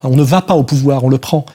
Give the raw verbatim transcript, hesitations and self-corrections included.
On ne va pas au pouvoir, on le prend.